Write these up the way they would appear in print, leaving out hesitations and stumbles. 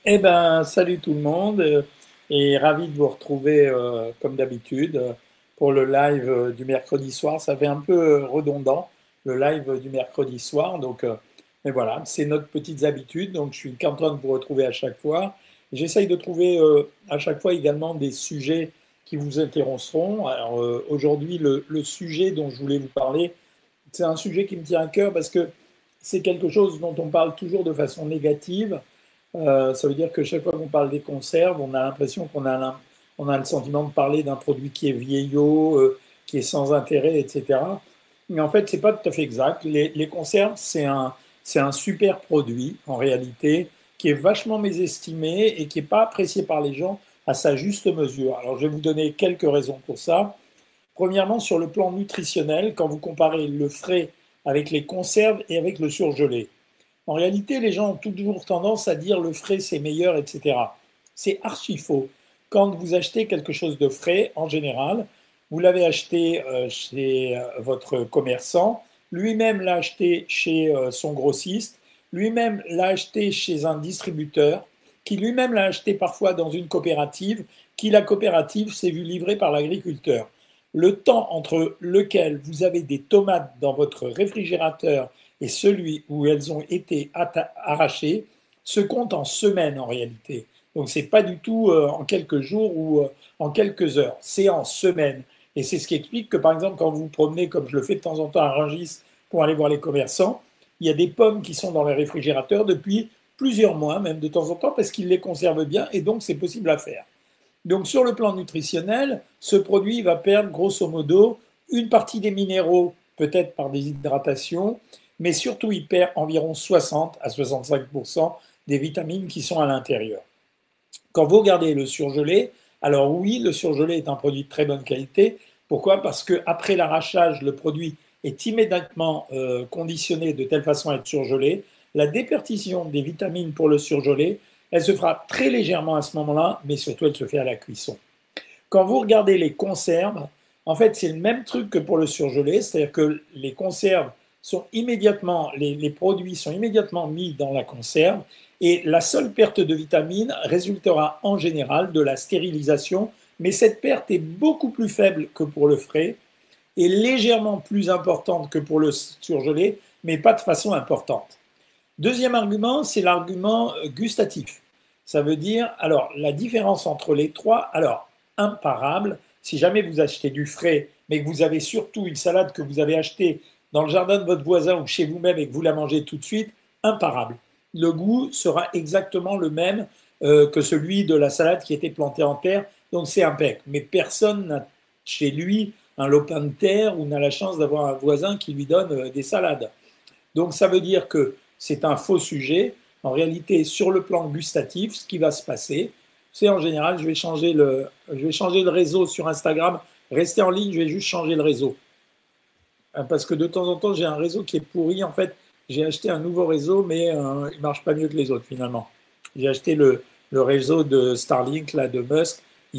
Eh ben, salut tout le monde et ravi de vous retrouver comme d'habitude pour le live du mercredi soir. Ça fait un peu redondant, le live du mercredi soir. Mais voilà, c'est notre petite habitude. Donc, je suis content de vous retrouver à chaque fois. J'essaye de trouver à chaque fois également des sujets qui vous intéresseront. Alors, aujourd'hui, le sujet dont je voulais vous parler, c'est un sujet qui me tient à cœur parce que c'est quelque chose dont on parle toujours de façon négative. Ça veut dire que chaque fois qu'on parle des conserves, on a l'impression on a le sentiment de parler d'un produit qui est vieillot, qui est sans intérêt, etc. Mais en fait, c'est pas tout à fait exact. Les conserves, c'est un super produit, en réalité, qui est vachement mésestimé et qui n'est pas apprécié par les gens à sa juste mesure. Alors, je vais vous donner quelques raisons pour ça. Premièrement, sur le plan nutritionnel, quand vous comparez le frais avec les conserves et avec le surgelé. En réalité, les gens ont toujours tendance à dire le frais c'est meilleur, etc. C'est archi faux. Quand vous achetez quelque chose de frais, en général, vous l'avez acheté chez votre commerçant, lui-même l'a acheté chez son grossiste, lui-même l'a acheté chez un distributeur, qui lui-même l'a acheté parfois dans une coopérative, qui la coopérative s'est vue livrer par l'agriculteur. Le temps entre lequel vous avez des tomates dans votre réfrigérateur et celui où elles ont été arrachées se compte en semaines en réalité. Donc c'est pas du tout en quelques jours ou en quelques heures, c'est en semaines. Et c'est ce qui explique que par exemple quand vous vous promenez, comme je le fais de temps en temps à Rungis pour aller voir les commerçants, il y a des pommes qui sont dans les réfrigérateurs depuis plusieurs mois, même de temps en temps, parce qu'ils les conservent bien et donc c'est possible à faire. Donc sur le plan nutritionnel, ce produit va perdre grosso modo une partie des minéraux, peut-être par déshydratation, mais surtout il perd environ 60 à 65% des vitamines qui sont à l'intérieur. Quand vous regardez le surgelé, alors oui, le surgelé est un produit de très bonne qualité. Pourquoi? Parce qu'après l'arrachage, le produit est immédiatement conditionné de telle façon à être surgelé. La déperdition des vitamines pour le surgelé, elle se fera très légèrement à ce moment-là, mais surtout elle se fait à la cuisson. Quand vous regardez les conserves, en fait, c'est le même truc que pour le surgelé, c'est-à-dire que les conserves sont immédiatement, les produits sont immédiatement mis dans la conserve et la seule perte de vitamines résultera en général de la stérilisation, mais cette perte est beaucoup plus faible que pour le frais et légèrement plus importante que pour le surgelé, mais pas de façon importante. Deuxième argument, c'est l'argument gustatif. Ça veut dire, alors, la différence entre les trois, alors, imparable, si jamais vous achetez du frais, mais que vous avez surtout une salade que vous avez achetée dans le jardin de votre voisin ou chez vous-même et que vous la mangez tout de suite, imparable. Le goût sera exactement le même que celui de la salade qui était plantée en terre, donc c'est impeccable. Mais personne n'a chez lui un lopin de terre ou n'a la chance d'avoir un voisin qui lui donne des salades. Donc ça veut dire que c'est un faux sujet. En réalité, sur le plan gustatif, ce qui va se passer, c'est en général, je vais changer le réseau sur Instagram. Restez en ligne, je vais juste changer le réseau. Parce que de temps en temps, j'ai un réseau qui est pourri. En fait, j'ai acheté un nouveau réseau, mais il marche pas mieux que les autres finalement. J'ai acheté le réseau de Starlink, là, de Musk,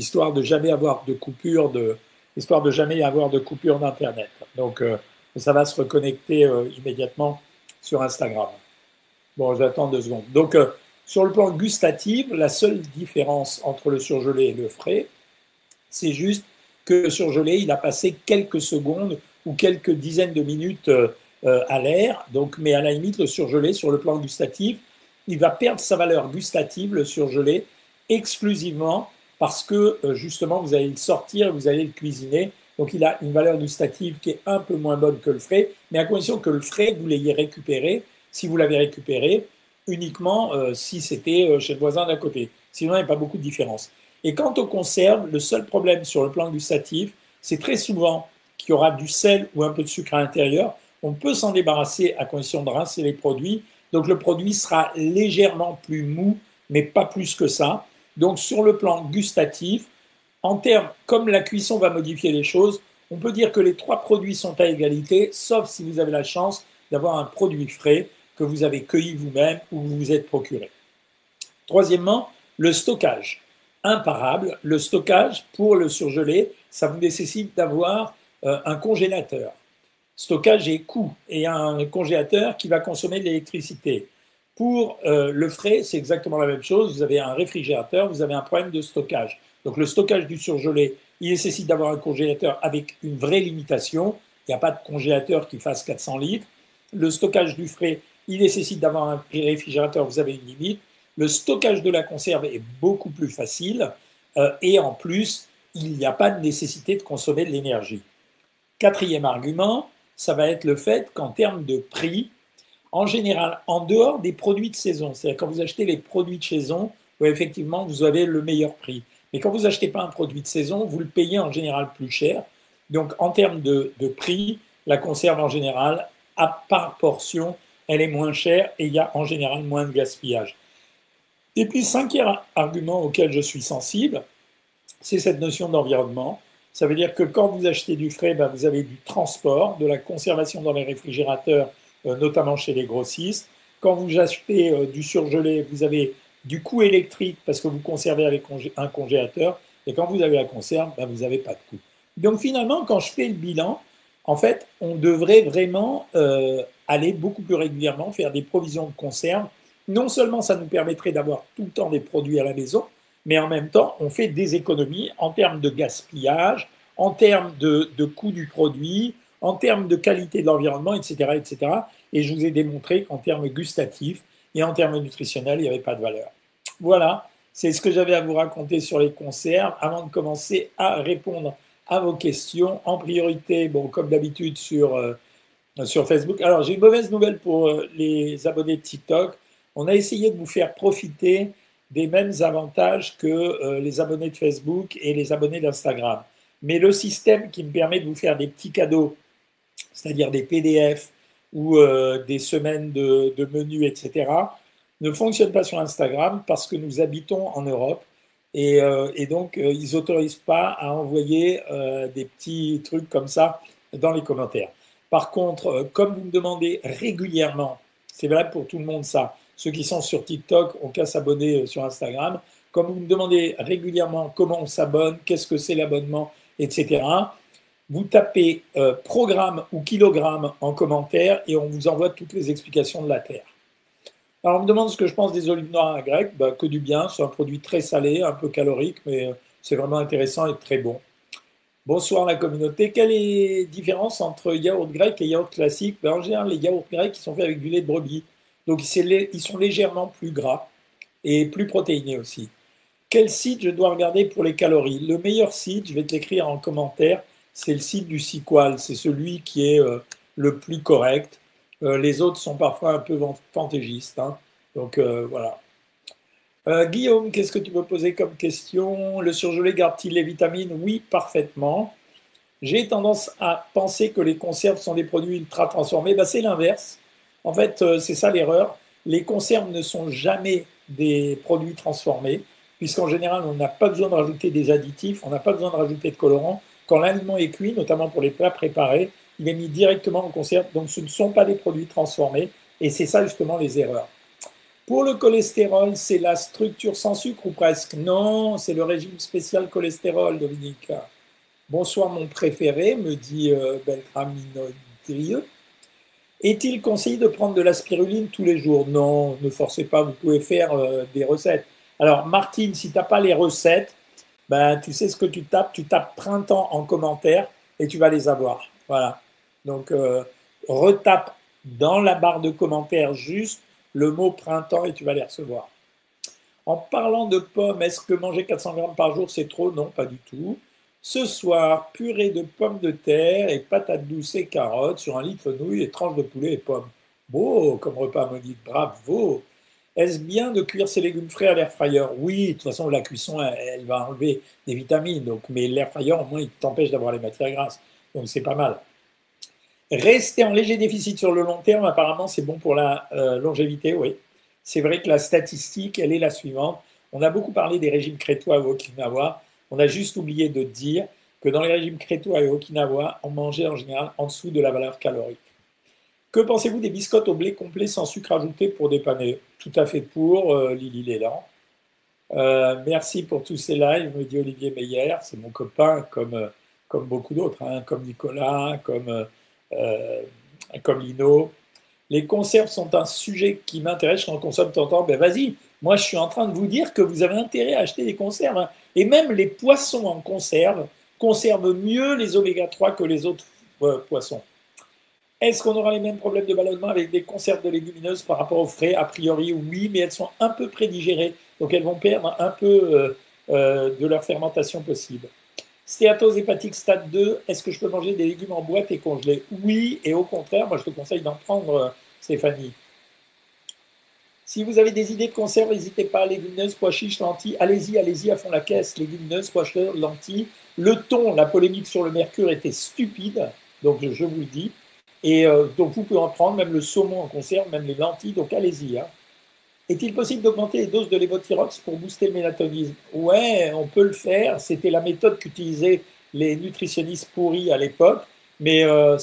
histoire de jamais avoir de coupure d'Internet. Donc, ça va se reconnecter immédiatement sur Instagram. Bon, j'attends 2 secondes. Donc, sur le plan gustatif, la seule différence entre le surgelé et le frais, c'est juste que le surgelé, il a passé quelques secondes ou quelques dizaines de minutes à l'air. Donc, mais à la limite, le surgelé, sur le plan gustatif, il va perdre sa valeur gustative, le surgelé, exclusivement parce que justement, vous allez le sortir, vous allez le cuisiner. Donc, il a une valeur gustative qui est un peu moins bonne que le frais, mais à condition que le frais, vous l'ayez récupéré, si vous l'avez récupéré, uniquement si c'était chez le voisin d'à côté. Sinon, il n'y a pas beaucoup de différence. Et quant aux conserves, le seul problème sur le plan gustatif, c'est très souvent qu'il y aura du sel ou un peu de sucre à l'intérieur. On peut s'en débarrasser à condition de rincer les produits. Donc le produit sera légèrement plus mou, mais pas plus que ça. Donc sur le plan gustatif, en termes, comme la cuisson va modifier les choses, on peut dire que les trois produits sont à égalité, sauf si vous avez la chance d'avoir un produit frais que vous avez cueilli vous-même ou vous vous êtes procuré. Troisièmement, le stockage. Imparable, le stockage pour le surgelé, ça vous nécessite d'avoir un congélateur. Stockage et coût et un congélateur qui va consommer de l'électricité. Pour le frais, c'est exactement la même chose. Vous avez un réfrigérateur, vous avez un problème de stockage. Donc le stockage du surgelé, il nécessite d'avoir un congélateur avec une vraie limitation. Il n'y a pas de congélateur qui fasse 400 litres. Le stockage du frais, il nécessite d'avoir un réfrigérateur, vous avez une limite. Le stockage de la conserve est beaucoup plus facile. Et en plus, il n'y a pas de nécessité de consommer de l'énergie. Quatrième argument, ça va être le fait qu'en termes de prix, en général, en dehors des produits de saison, c'est-à-dire quand vous achetez les produits de saison, où effectivement vous avez le meilleur prix. Mais quand vous n'achetez pas un produit de saison, vous le payez en général plus cher. Donc en termes de prix, la conserve en général, par portion, elle est moins chère et il y a en général moins de gaspillage. Et puis, cinquième argument auquel je suis sensible, c'est cette notion d'environnement. Ça veut dire que quand vous achetez du frais, ben, vous avez du transport, de la conservation dans les réfrigérateurs, notamment chez les grossistes. Quand vous achetez du surgelé, vous avez du coût électrique parce que vous conservez avec un congélateur. Et quand vous avez la conserve, ben, vous n'avez pas de coût. Donc finalement, quand je fais le bilan, en fait, on devrait vraiment aller beaucoup plus régulièrement faire des provisions de conserve. Non seulement ça nous permettrait d'avoir tout le temps des produits à la maison, mais en même temps, on fait des économies en termes de gaspillage, en termes de coût du produit, en termes de qualité de l'environnement, etc., etc. Et je vous ai démontré qu'en termes gustatifs et en termes nutritionnels, il n'y avait pas de valeur. Voilà, c'est ce que j'avais à vous raconter sur les conserves. Avant de commencer à répondre à vos questions, en priorité, bon, comme d'habitude, sur Facebook. Alors, j'ai une mauvaise nouvelle pour les abonnés de TikTok. On a essayé de vous faire profiter des mêmes avantages que les abonnés de Facebook et les abonnés d'Instagram. Mais le système qui me permet de vous faire des petits cadeaux, c'est-à-dire des PDF ou des semaines de menus, etc., ne fonctionne pas sur Instagram parce que nous habitons en Europe et donc ils n'autorisent pas à envoyer des petits trucs comme ça dans les commentaires. Par contre, comme vous me demandez régulièrement, c'est valable pour tout le monde ça, ceux qui sont sur TikTok ont qu'à s'abonner sur Instagram, comme vous me demandez régulièrement comment on s'abonne, qu'est-ce que c'est l'abonnement, etc., vous tapez programme ou kilogramme en commentaire et on vous envoie toutes les explications de la Terre. Alors on me demande ce que je pense des olives noires à grec, bah, que du bien, c'est un produit très salé, un peu calorique, mais c'est vraiment intéressant et très bon. Bonsoir la communauté. Quelle est la différence entre yaourt grec et yaourt classique? Ben, en général, les yaourts grecs ils sont faits avec du lait de brebis. Donc ils sont légèrement plus gras et plus protéinés aussi. Quel site je dois regarder pour les calories? Le meilleur site, je vais te l'écrire en commentaire, c'est le site du Sequal. C'est celui qui est le plus correct. Les autres sont parfois un peu fantaisistes. Hein. Donc voilà. Guillaume, qu'est-ce que tu peux poser comme question? Le surgelé garde-t-il les vitamines? Oui, parfaitement. J'ai tendance à penser que les conserves sont des produits ultra transformés. Ben, c'est l'inverse. En fait, c'est ça l'erreur. Les conserves ne sont jamais des produits transformés, puisqu'en général, on n'a pas besoin de rajouter des additifs, on n'a pas besoin de rajouter de colorants. Quand l'aliment est cuit, notamment pour les plats préparés, il est mis directement en conserve. Donc, ce ne sont pas des produits transformés. Et c'est ça, justement, les erreurs. Pour le cholestérol, c'est la structure sans sucre ou presque? Non, c'est le régime spécial cholestérol, Dominique. Bonsoir mon préféré, me dit Beltraminodrieux. Est-il conseillé de prendre de la spiruline tous les jours? Non, ne forcez pas, vous pouvez faire des recettes. Alors Martine, si tu n'as pas les recettes, ben, tu sais ce que tu tapes printemps en commentaire et tu vas les avoir. Voilà. Donc retape dans la barre de commentaires juste le mot printemps et tu vas les recevoir. En parlant de pommes, est-ce que manger 400 grammes par jour, c'est trop? Non, pas du tout. Ce soir, purée de pommes de terre et patates douces et carottes sur un lit de fenouil et tranches de poulet et pommes. Beau comme repas, Monique, bravo. Est-ce bien de cuire ses légumes frais à l'air fryer? Oui, de toute façon, la cuisson, elle va enlever des vitamines. Donc, mais l'air fryer, au moins, il t'empêche d'avoir les matières grasses. Donc, c'est pas mal. Rester en léger déficit sur le long terme, apparemment, c'est bon pour la longévité, oui. C'est vrai que la statistique, elle est la suivante. On a beaucoup parlé des régimes crétois au Okinawa. On a juste oublié de dire que dans les régimes crétois et Okinawa, on mangeait en général en dessous de la valeur calorique. Que pensez-vous des biscottes au blé complet sans sucre ajouté pour dépanner? Tout à fait pour, Lily Léland. Merci pour tous ces lives, me dit Olivier Meyer. C'est mon copain, comme beaucoup d'autres, hein, comme Nicolas, comme Lino. Les conserves sont un sujet qui m'intéresse, je en consomme de temps en temps. Ben vas-y, moi je suis en train de vous dire que vous avez intérêt à acheter des conserves, hein. Et même les poissons en conserve conservent mieux les oméga 3 que les autres poissons. Est-ce qu'on aura les mêmes problèmes de ballonnement avec des conserves de légumineuses par rapport aux frais? A priori, oui, mais elles sont un peu prédigérées, donc elles vont perdre un peu de leur fermentation possible. Stéatose hépatique stade 2, est-ce que je peux manger des légumes en boîte et congelés? Oui, et au contraire, moi je te conseille d'en prendre, Stéphanie. Si vous avez des idées de conserve, n'hésitez pas, légumineuses, pois chiches, lentilles, allez-y à fond la caisse, légumineuses, pois chiches, lentilles. Le ton, la polémique sur le mercure était stupide, donc je vous le dis. Et donc vous pouvez en prendre, même le saumon en conserve, même les lentilles, donc allez-y, hein. Est-il possible d'augmenter les doses de lévothyrox pour booster le mélatonine? Ouais, on peut le faire. C'était la méthode qu'utilisaient les nutritionnistes pourris à l'époque, mais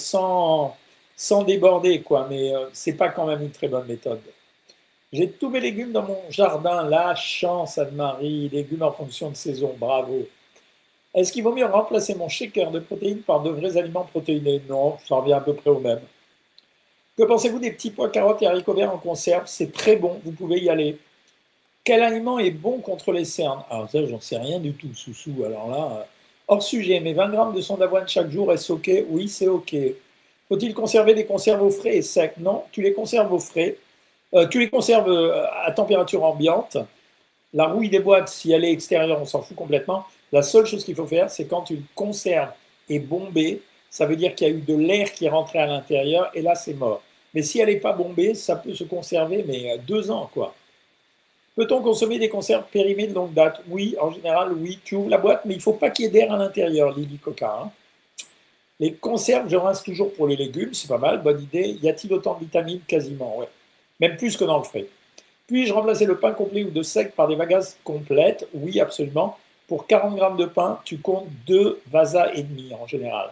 sans déborder, quoi. Mais c'est pas quand même une très bonne méthode. J'ai tous mes légumes dans mon jardin. La chance, Anne-Marie. Légumes en fonction de saison. Bravo. Est-ce qu'il vaut mieux remplacer mon shaker de protéines par de vrais aliments protéinés? Non, ça revient à peu près au même. Que pensez-vous des petits pois, carottes et haricots verts en conserve? C'est très bon, vous pouvez y aller. Quel aliment est bon contre les cernes? Alors ça, j'en sais rien du tout, Soussou. Alors là, hors sujet, mais 20 grammes de son d'avoine chaque jour, est-ce OK? Oui, c'est OK. Faut-il conserver des conserves au frais et secs? Non, tu les conserves au frais. Tu les conserves à température ambiante. La rouille des boîtes, si elle est extérieure, on s'en fout complètement. La seule chose qu'il faut faire, c'est quand une conserve est bombée, ça veut dire qu'il y a eu de l'air qui est rentré à l'intérieur, et là, c'est mort. Mais si elle n'est pas bombée, ça peut se conserver, mais 2 ans, quoi. Peut-on consommer des conserves périmées de longue date? Oui, en général, oui. Tu ouvres la boîte, mais il ne faut pas qu'il y ait d'air à l'intérieur, Lily Coca, hein. Les conserves, je rince toujours pour les légumes, c'est pas mal, bonne idée. Y a-t-il autant de vitamines? Quasiment, ouais. Même plus que dans le frais. Puis-je remplacer le pain complet ou de sec par des vagas complètes? Oui, absolument. Pour 40 grammes de pain, tu comptes 2 vasas et demi en général.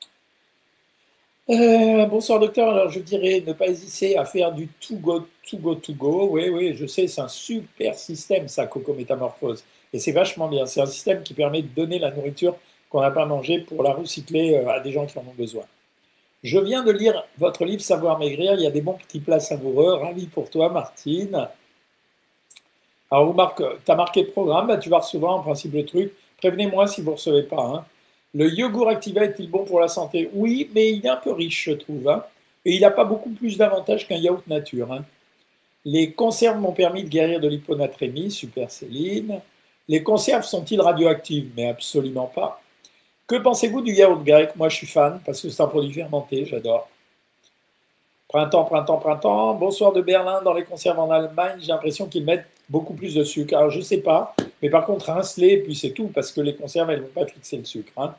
Bonsoir docteur, alors je dirais ne pas hésiter à faire du to go, to go, to go. Oui, oui, je sais, c'est un super système ça, Coco Métamorphose. Et c'est vachement bien. C'est un système qui permet de donner la nourriture qu'on n'a pas mangée pour la recycler à des gens qui en ont besoin. Je viens de lire votre livre Savoir maigrir, il y a des bons petits plats savoureux. Ravi pour toi, Martine. Alors, tu as marqué le programme, bah, tu vas recevoir en principe le truc. Prévenez-moi si vous ne recevez pas, hein. Le yogourt Activa est-il bon pour la santé? Oui, mais il est un peu riche, je trouve, hein. Et il n'a pas beaucoup plus d'avantages qu'un yaourt nature, hein. Les conserves m'ont permis de guérir de l'hyponatrémie, super Céline. Les conserves sont-ils radioactives? Mais absolument pas. Que pensez-vous du yaourt grec? Moi, je suis fan parce que c'est un produit fermenté, j'adore. Printemps, printemps, printemps. Bonsoir de Berlin. Dans les conserves en Allemagne, j'ai l'impression qu'ils mettent beaucoup plus de sucre. Alors, je ne sais pas, mais par contre, rince-les, et puis c'est tout, parce que les conserves, elles ne vont pas fixer le sucre, hein.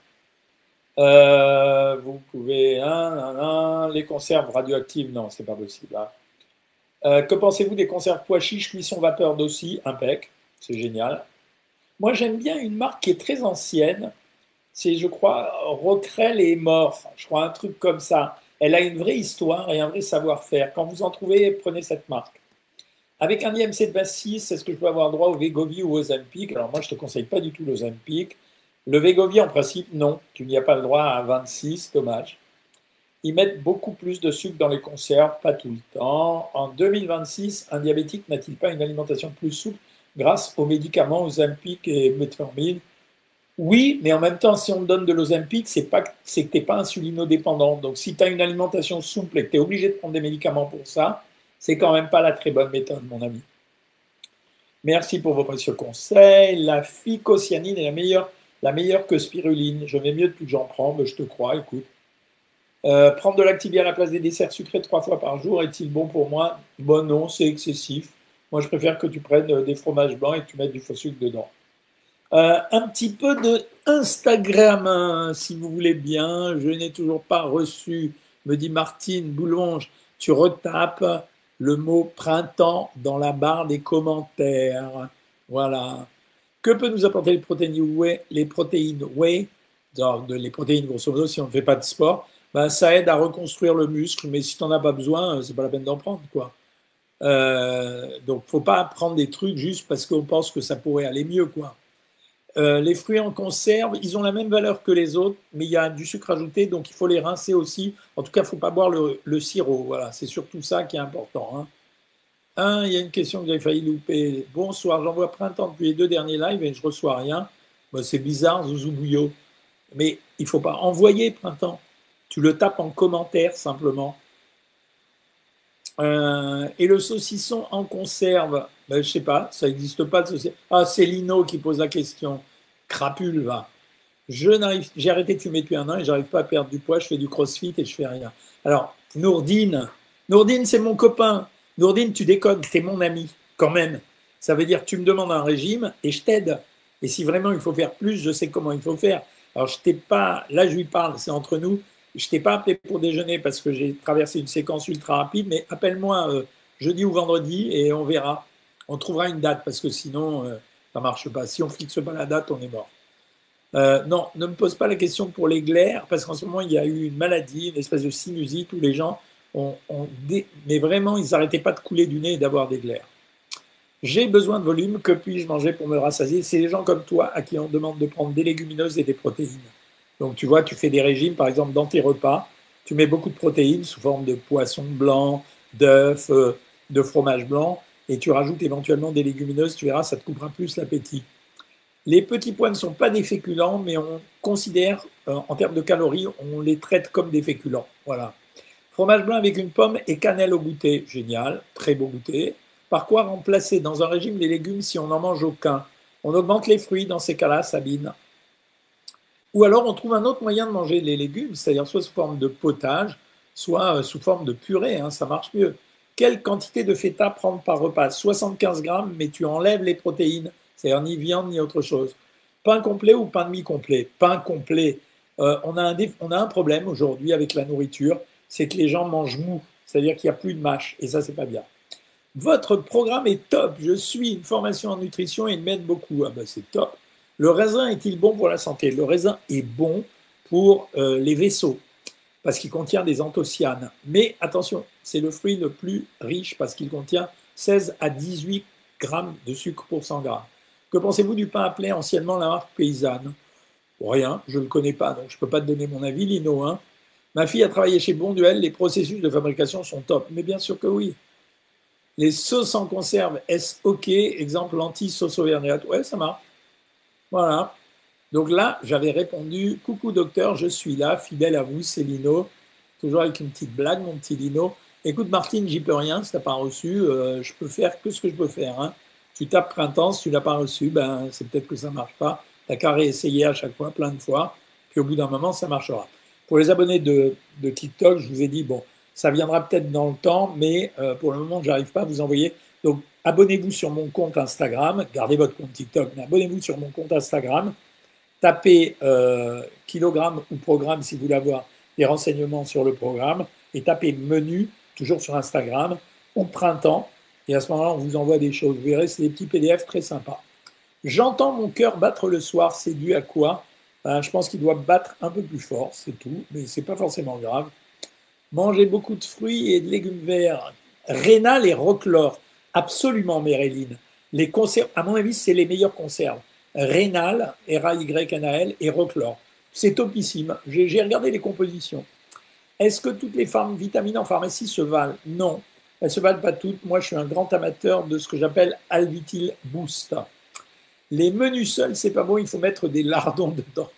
Vous pouvez... les conserves radioactives, non, c'est pas possible, hein. Que pensez-vous des conserves pois chiches, cuisson vapeur d'aussi? Impec, c'est génial. Moi, j'aime bien une marque qui est très ancienne. C'est, je crois, Roquerel et Mort. Je crois un truc comme ça. Elle a une vraie histoire et un vrai savoir-faire. Quand vous en trouvez, prenez cette marque. Avec un IMC de 26, est-ce que je peux avoir droit au Wegovy ou au Ozempic? Alors moi, je ne te conseille pas du tout l'Ozempic. Le Wegovy, en principe, non. Tu n'y as pas le droit à 26, dommage. Ils mettent beaucoup plus de sucre dans les conserves, pas tout le temps. En 2026, un diabétique n'a-t-il pas une alimentation plus souple grâce aux médicaments Ozempic et Metformine? Oui, mais en même temps, si on te donne de l'Ozempic, c'est que tu n'es pas insulinodépendant. Donc si tu as une alimentation souple et que tu es obligé de prendre des médicaments pour ça, c'est quand même pas la très bonne méthode, mon ami. Merci pour vos précieux conseils. La phycocyanine est la meilleure que spiruline. Je vais mieux depuis que j'en prends, mais je te crois, écoute. Prendre de l'Activia à la place des desserts sucrés 3 fois par jour, est-il bon pour moi? Bon, non, c'est excessif. Moi, je préfère que tu prennes des fromages blancs et que tu mettes du faux sucre dedans. Un petit peu de Instagram, hein, si vous voulez bien. Je n'ai toujours pas reçu, me dit Martine Boulonge. Tu retapes le mot printemps dans la barre des commentaires. Voilà. Que peut nous apporter les protéines whey? Les protéines whey, les protéines grosso modo, si on ne fait pas de sport, ben, ça aide à reconstruire le muscle, mais si tu n'en as pas besoin, c'est pas la peine d'en prendre, quoi. Donc, faut pas prendre des trucs juste parce qu'on pense que ça pourrait aller mieux, quoi. Les fruits en conserve, ils ont la même valeur que les autres, mais il y a du sucre ajouté, donc il faut les rincer aussi. En tout cas, il ne faut pas boire le sirop. Voilà, c'est surtout ça qui est important, hein. Il y a une question que j'avais failli louper. Bonsoir, j'envoie Printemps depuis les 2 derniers lives et je reçois rien. Bah, c'est bizarre, Zouzou Bouillot. Mais il ne faut pas envoyer Printemps. Tu le tapes en commentaire simplement. Et le saucisson en conserve, ben, je ne sais pas, ça n'existe pas de saucisson. Ah, c'est Lino qui pose la question. Crapule, va. J'ai arrêté de fumer depuis 1 an et j'arrive pas à perdre du poids. Je fais du crossfit et je fais rien. Alors, Nourdine, c'est mon copain. Nourdine, tu déconnes, t'es mon ami, quand même. Ça veut dire que tu me demandes un régime et je t'aide. Et si vraiment il faut faire plus, je sais comment il faut faire. Alors, je t'ai pas, là je lui parle, c'est entre nous. Je t'ai pas appelé pour déjeuner parce que j'ai traversé une séquence ultra rapide, mais appelle-moi jeudi ou vendredi et on verra. On trouvera une date parce que sinon, ça marche pas. Si on fixe pas la date, on est mort. Non, ne me pose pas la question pour les glaires, parce qu'en ce moment, il y a eu une maladie, une espèce de sinusite où les gens mais vraiment, ils n'arrêtaient pas de couler du nez et d'avoir des glaires. J'ai besoin de volume, que puis-je manger pour me rassasier? C'est les gens comme toi à qui on demande de prendre des légumineuses et des protéines. Donc tu vois, tu fais des régimes, par exemple, dans tes repas, tu mets beaucoup de protéines sous forme de poisson blanc, d'œufs, de fromage blanc, et tu rajoutes éventuellement des légumineuses, tu verras, ça te coupera plus l'appétit. Les petits pois ne sont pas des féculents, mais on considère, en termes de calories, on les traite comme des féculents. Voilà. Fromage blanc avec une pomme et cannelle au goûter. Génial, très beau goûter. Par quoi remplacer dans un régime les légumes si on n'en mange aucun? On augmente les fruits dans ces cas-là, Sabine. Ou alors on trouve un autre moyen de manger les légumes, c'est-à-dire soit sous forme de potage, soit sous forme de purée, hein, ça marche mieux. Quelle quantité de feta prendre par repas? 75 grammes, mais tu enlèves les protéines, c'est-à-dire ni viande ni autre chose. Pain complet ou pain demi-complet? Pain complet. On a un problème aujourd'hui avec la nourriture, c'est que les gens mangent mou, c'est-à-dire qu'il n'y a plus de mâche, et ça, c'est pas bien. Votre programme est top, je suis une formation en nutrition et il m'aide beaucoup. Ah ben, c'est top. Le raisin est-il bon pour la santé? Le raisin est bon pour les vaisseaux, parce qu'il contient des anthocyanes. Mais attention, c'est le fruit le plus riche, parce qu'il contient 16 à 18 grammes de sucre pour 100 grammes. Que pensez-vous du pain appelé anciennement la marque paysanne? Rien, je ne le connais pas, donc je ne peux pas te donner mon avis, Lino. Hein. Ma fille a travaillé chez Bonduel, les processus de fabrication sont top. Mais bien sûr que oui. Les sauces en conserve, est-ce OK? Exemple, lentilles, sauce auvergnate. Ouais, ça marche. Voilà. Donc là, j'avais répondu, coucou docteur, je suis là, fidèle à vous, c'est Lino. Toujours avec une petite blague, mon petit Lino. Écoute Martine, j'y peux rien, si tu n'as pas reçu, je peux faire que ce que je peux faire. Hein. Tu tapes printemps, si tu ne l'as pas reçu, ben, c'est peut-être que ça ne marche pas. Tu n'as qu'à réessayer à chaque fois, plein de fois, puis au bout d'un moment, ça marchera. Pour les abonnés de TikTok, je vous ai dit, bon, ça viendra peut-être dans le temps, mais pour le moment, je n'arrive pas à vous envoyer. Donc, abonnez-vous sur mon compte Instagram, gardez votre compte TikTok, mais abonnez-vous sur mon compte Instagram, tapez kilogramme ou programme si vous voulez avoir des renseignements sur le programme, et tapez menu, toujours sur Instagram, au printemps, et à ce moment-là, on vous envoie des choses. Vous verrez, c'est des petits PDF très sympas. J'entends mon cœur battre le soir, c'est dû à quoi? Je pense qu'il doit battre un peu plus fort, c'est tout, mais ce n'est pas forcément grave. Manger beaucoup de fruits et de légumes verts. Rénal et Roclore. Absolument, Méréline. Les conserves, à mon avis, c'est les meilleures conserves. Rénal, R-A-Y-N-A-L, et Roclore. C'est topissime. J'ai regardé les compositions. Est-ce que toutes les vitamines en pharmacie se valent? Non, elles ne se valent pas toutes. Moi, je suis un grand amateur de ce que j'appelle Alvitil Boost. Les menus seuls, c'est pas bon, il faut mettre des lardons dedans.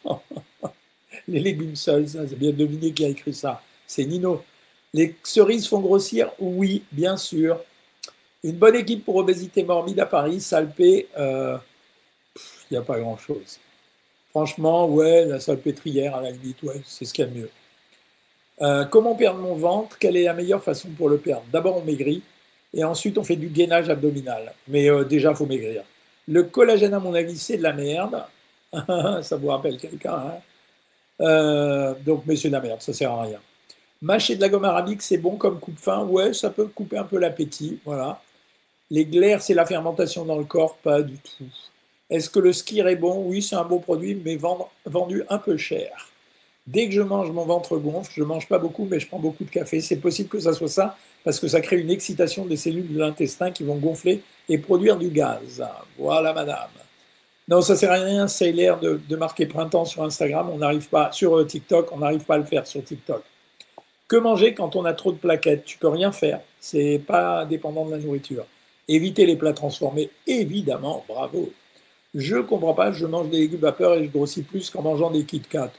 Les légumes seuls, ça, c'est bien deviné qui a écrit ça. C'est Nino. Les cerises font grossir? Oui, bien sûr. Une bonne équipe pour obésité morbide à Paris, Salpé, il n'y a pas grand-chose. Franchement, ouais, la salpêtrière, à la limite, ouais, c'est ce qu'il y a de mieux. Comment perdre mon ventre? Quelle est la meilleure façon pour le perdre? D'abord, on maigrit, et ensuite, on fait du gainage abdominal. Mais déjà, il faut maigrir. Le collagène, à mon avis, c'est de la merde. Ça vous rappelle quelqu'un, hein? Donc, mais c'est de la merde, ça sert à rien. Mâcher de la gomme arabique, c'est bon comme coupe-faim? Ouais, ça peut couper un peu l'appétit, voilà. Les glaires, c'est la fermentation dans le corps? Pas du tout. Est-ce que le skir est bon? Oui, c'est un bon produit, mais vendu un peu cher. Dès que je mange, mon ventre gonfle. Je ne mange pas beaucoup, mais je prends beaucoup de café. C'est possible que ça soit ça, parce que ça crée une excitation des cellules de l'intestin qui vont gonfler et produire du gaz. Voilà, madame. Non, ça sert à rien, c'est l'air de marquer printemps sur Instagram, on n'arrive pas, sur TikTok, on n'arrive pas à le faire sur TikTok. Que manger quand on a trop de plaquettes? Tu peux rien faire, c'est pas dépendant de la nourriture. Éviter les plats transformés, évidemment, bravo. Je comprends pas, je mange des légumes vapeur et je grossis plus qu'en mangeant des Kit Kat.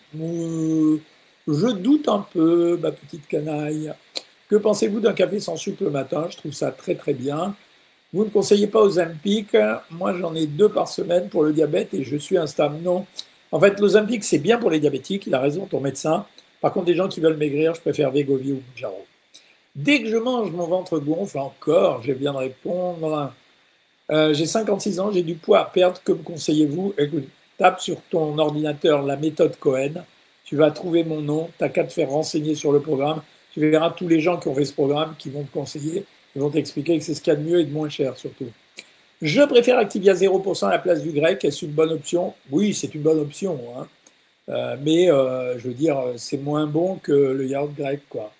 Je doute un peu, ma petite canaille. Que pensez-vous d'un café sans sucre le matin? Je trouve ça très très bien. Vous ne conseillez pas Ozempic? Moi, j'en ai 2 par semaine pour le diabète et je suis instable. Non. En fait, l'Ozempic, c'est bien pour les diabétiques. Il a raison, ton médecin. Par contre, des gens qui veulent maigrir, je préfère Wegovy ou Mounjaro. Dès que je mange, mon ventre gonfle encore. Je viens de répondre. J'ai 56 ans, j'ai du poids à perdre. Que me conseillez-vous? Écoute, tape sur ton ordinateur la méthode Cohen. Tu vas trouver mon nom. Tu n'as qu'à te faire renseigner sur le programme. Tu verras tous les gens qui ont fait ce programme qui vont te conseiller. Ils vont t'expliquer que c'est ce qu'il y a de mieux et de moins cher surtout. Je préfère Activia 0% à la place du grec. Est-ce une bonne option? Oui, c'est une bonne option. Hein. Mais je veux dire, c'est moins bon que le yaourt grec, quoi.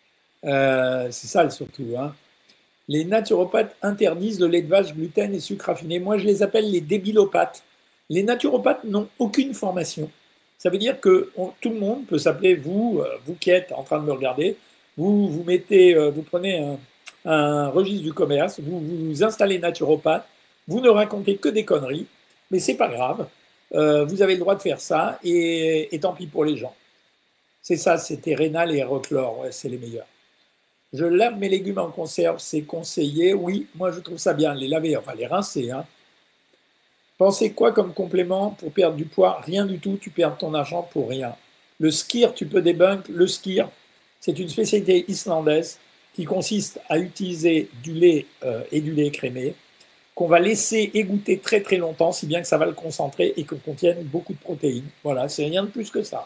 C'est ça surtout. Hein. Les naturopathes interdisent le lait de vache, gluten et sucre raffiné. Moi, je les appelle les débilopathes. Les naturopathes n'ont aucune formation. Ça veut dire que tout le monde peut s'appeler, vous qui êtes en train de me regarder, vous mettez, vous prenez un registre du commerce, vous vous installez naturopathe, vous ne racontez que des conneries, mais c'est pas grave. Vous avez le droit de faire ça et tant pis pour les gens. C'est ça, c'était Rénal et Roclore, ouais, c'est les meilleurs. Je lave mes légumes en conserve, c'est conseillé. Oui, moi je trouve ça bien, les laver, enfin les rincer. Hein. Pensez quoi comme complément pour perdre du poids? Rien du tout, tu perds ton argent pour rien. Le skir, tu peux débunk. Le skir, c'est une spécialité islandaise qui consiste à utiliser du lait et du lait écrémé qu'on va laisser égoutter très très longtemps, si bien que ça va le concentrer et que contienne beaucoup de protéines. Voilà, c'est rien de plus que ça.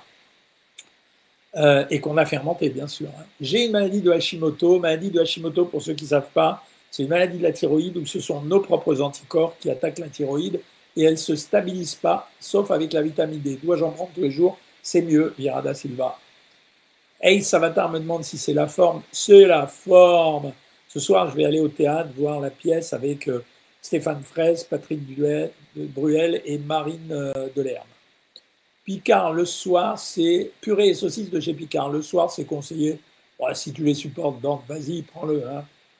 Et qu'on a fermenté, bien sûr. Hein. J'ai une maladie de Hashimoto. Maladie de Hashimoto, pour ceux qui ne savent pas, c'est une maladie de la thyroïde où ce sont nos propres anticorps qui attaquent la thyroïde et elle ne se stabilise pas, sauf avec la vitamine D. Dois-je en prendre tous les jours? C'est mieux, Virada Silva. Hey, Savatar me demande si c'est la forme. C'est la forme. Ce soir, je vais aller au théâtre voir la pièce avec Stéphane Fraisse, Patrick Bruel et Marine Delerme. Picard le soir, c'est purée et saucisses de chez Picard. Le soir, c'est conseillé. Bon, si tu les supportes, donc vas-y, prends-le. Hein.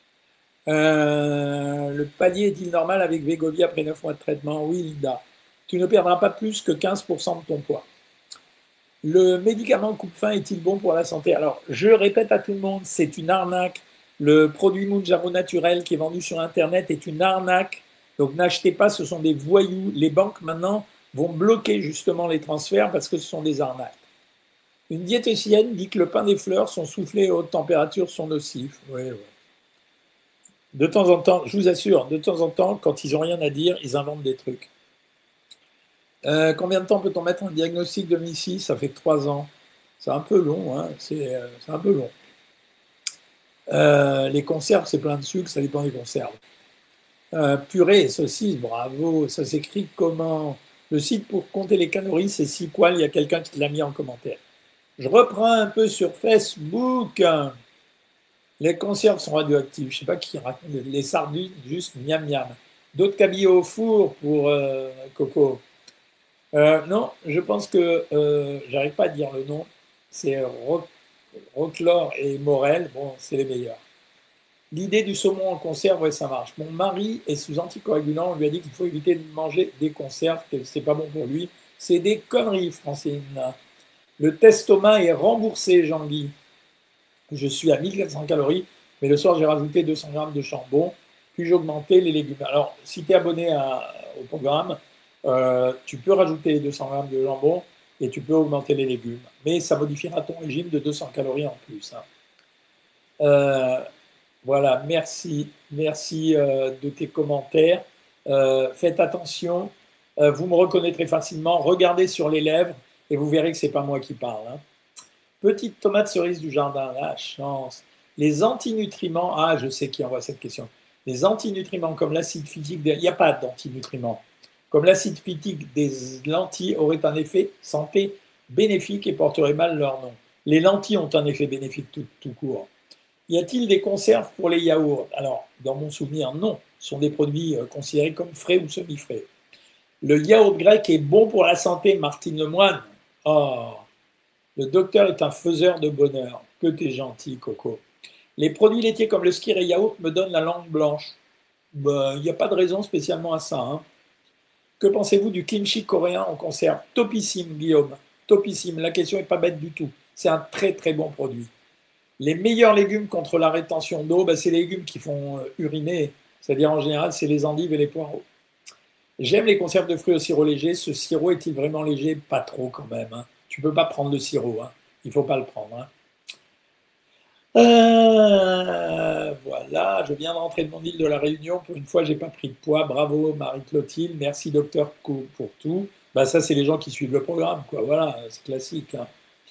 Le palier est-il normal avec Wegovy après 9 mois de traitement? Oui, Linda. Tu ne perdras pas plus que 15% de ton poids. Le médicament coupe-faim est-il bon pour la santé? Alors, je répète à tout le monde, c'est une arnaque. Le produit Mounjaro naturel qui est vendu sur Internet est une arnaque. Donc, n'achetez pas, ce sont des voyous. Les banques, maintenant, vont bloquer justement les transferts parce que ce sont des arnaques. Une diététicienne dit que le pain des fleurs, son soufflé à haute température sont nocifs. Oui, oui. De temps en temps, je vous assure, de temps en temps, quand ils n'ont rien à dire, ils inventent des trucs. Combien de temps peut-on mettre un diagnostic de MIS-C? Ça fait 3 ans. C'est un peu long, hein, c'est un peu long. Les conserves, c'est plein de sucre, ça dépend des conserves. Purée et saucisse, bravo, ça s'écrit comment? Le site pour compter les calories, c'est Siqual, il y a quelqu'un qui l'a mis en commentaire. Je reprends un peu sur Facebook. Les conserves sont radioactives. Je ne sais pas qui raconte. Les sardines, juste miam miam. D'autres cabillets au four pour Coco. Non, je pense que j'arrive pas à dire le nom. C'est Roclore et Morel. Bon, c'est les meilleurs. L'idée du saumon en conserve, ouais, ça marche. Mon mari est sous anticoagulant. On lui a dit qu'il faut éviter de manger des conserves, que c'est pas bon pour lui. C'est des conneries, Francine. Le testomat est remboursé, Jean-Guy. Je suis à 1400 calories, mais le soir, j'ai rajouté 200 grammes de chambon, puis j'ai augmenté les légumes. Alors, si tu es abonné au programme, tu peux rajouter 200 grammes de jambon et tu peux augmenter les légumes. Mais ça modifiera ton régime de 200 calories en plus. Hein. Voilà, merci de tes commentaires. Faites attention, vous me reconnaîtrez facilement. Regardez sur les lèvres et vous verrez que ce n'est pas moi qui parle. Hein. Petite tomate cerise du jardin, la chance. Les antinutriments, ah, je sais qui envoie cette question. Les antinutriments comme l'acide phytique, il n'y a pas d'antinutriments. Comme l'acide phytique des lentilles aurait un effet santé bénéfique et porterait mal leur nom. Les lentilles ont un effet bénéfique tout court. Y a-t-il des conserves pour les yaourts? Alors, dans mon souvenir, non. Ce sont des produits considérés comme frais ou semi-frais. Le yaourt grec est bon pour la santé, Martine Lemoine. Oh, le docteur est un faiseur de bonheur. Que t'es gentil, Coco. Les produits laitiers comme le skyr et yaourt me donnent la langue blanche. Ben, il n'y a pas de raison spécialement à ça, hein. Que pensez-vous du kimchi coréen en conserve? Topissime, Guillaume. Topissime. La question n'est pas bête du tout. C'est un très très bon produit. Les meilleurs légumes contre la rétention d'eau, ben, c'est les légumes qui font uriner. C'est-à-dire en général, c'est les endives et les poireaux. J'aime les conserves de fruits au sirop léger. Ce sirop est-il vraiment léger? Pas trop quand même, hein. Tu ne peux pas prendre le sirop, hein. Il ne faut pas le prendre, hein. Voilà, je viens de rentrer de mon île de la Réunion. Pour une fois, j'ai pas pris de poids. Bravo, Marie-Clotilde. Merci, docteur, pour tout. Bah, ça, c'est les gens qui suivent le programme, quoi. Voilà, c'est classique, hein.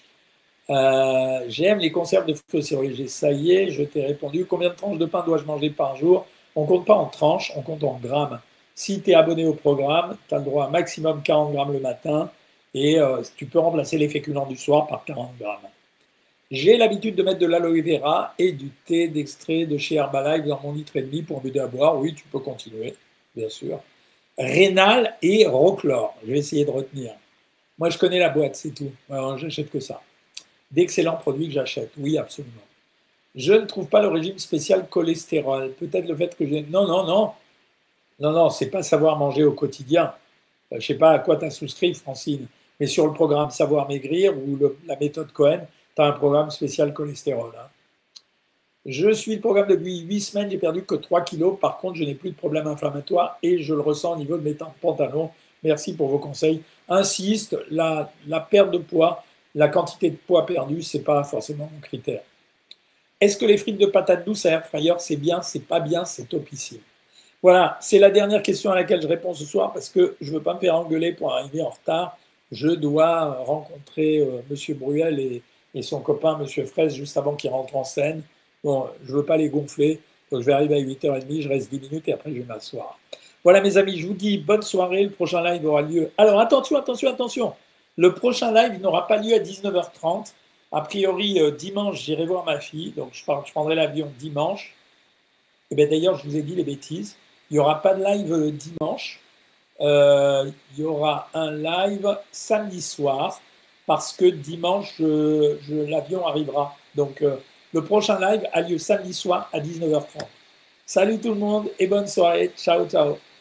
J'aime les conserves de fruits au sirop léger. Ça y est, je t'ai répondu. Combien de tranches de pain dois-je manger par jour? On compte pas en tranches, on compte en grammes. Si tu es abonné au programme, tu as le droit à maximum 40 grammes le matin et tu peux remplacer les féculents du soir par 40 grammes. J'ai l'habitude de mettre de l'aloe vera et du thé d'extrait de chez Herbalife dans mon litre et demi pour m'aider à boire. Oui, tu peux continuer, bien sûr. Rénal et Rochlore. Je vais essayer de retenir. Moi, je connais la boîte, c'est tout. Alors, j'achète que ça. D'excellents produits que j'achète. Oui, absolument. Je ne trouve pas le régime spécial cholestérol. Peut-être le fait que j'ai... Non, non, non. Non, non, c'est pas savoir manger au quotidien. Je ne sais pas à quoi tu as souscrit, Francine, mais sur le programme Savoir Maigrir ou la méthode Cohen, tu as un programme spécial cholestérol, hein. Je suis le programme depuis 8 semaines, j'ai perdu que 3 kilos. Par contre, je n'ai plus de problème inflammatoire et je le ressens au niveau de mes pantalons. Merci pour vos conseils. Insiste, la perte de poids, la quantité de poids perdu, ce n'est pas forcément mon critère. Est-ce que les frites de patates douces à air fryer, c'est bien, c'est pas bien, c'est topissime? Voilà, c'est la dernière question à laquelle je réponds ce soir parce que je ne veux pas me faire engueuler pour arriver en retard. Je dois rencontrer M. Bruel et son copain, M. Fraisse, juste avant qu'il rentre en scène. Bon, je ne veux pas les gonfler, donc je vais arriver à 8h30, je reste 10 minutes et après je vais m'asseoir. Voilà mes amis, je vous dis bonne soirée, le prochain live aura lieu. Alors attention, attention, attention, le prochain live n'aura pas lieu à 19h30. A priori, dimanche, j'irai voir ma fille, donc je prendrai l'avion dimanche. Et bien d'ailleurs, je vous ai dit les bêtises, il n'y aura pas de live dimanche, il y aura un live samedi soir, parce que dimanche, l'avion arrivera. Donc, le prochain live a lieu samedi soir à 19h30. Salut tout le monde et bonne soirée. Ciao, ciao.